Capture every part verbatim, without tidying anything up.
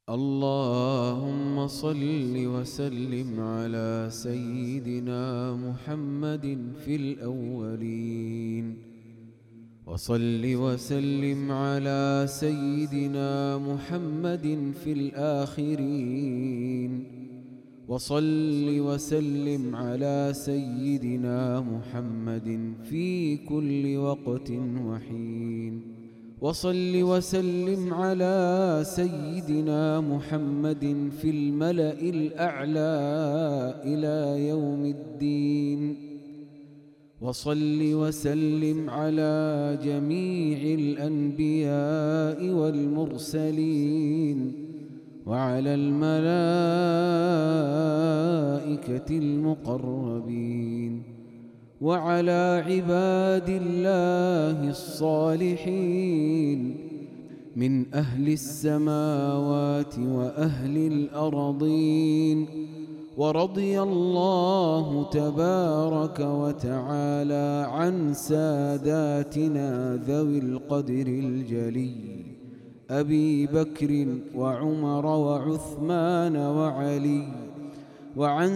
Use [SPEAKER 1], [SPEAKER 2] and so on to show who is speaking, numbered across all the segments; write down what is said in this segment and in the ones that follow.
[SPEAKER 1] اللهم صل وسلم على سيدنا محمد في الأولين، وصل وسلم على سيدنا محمد في الآخرين، وصل وسلم على سيدنا محمد في كل وقت وحين، وصل وسلم على سيدنا محمد في الملأ الأعلى إلى يوم الدين، وصل وسلم على جميع الأنبياء والمرسلين وعلى الملائكة المقربين وعلى عباد الله الصالحين من أهل السماوات وأهل الأرضين. ورضي الله تبارك وتعالى عن ساداتنا ذوي القدر الجلي أبي بكر وعمر وعثمان وعلي، وعن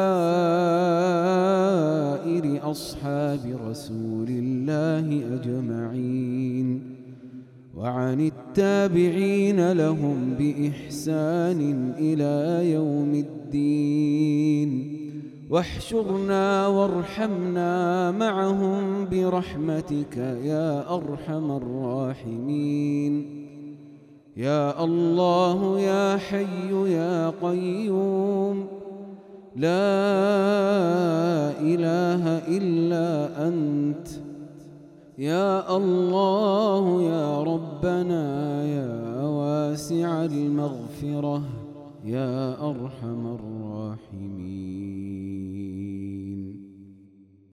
[SPEAKER 1] سائر أصحاب رسول الله أجمعين، وعن التابعين لهم بإحسان إلى يوم الدين. واحشرنا وارحمنا معهم برحمتك يا أرحم الراحمين. يا الله يا حي يا قيوم، لا إله إلا أنت. يا الله يا ربنا يا واسع المغفرة يا أرحم الراحمين.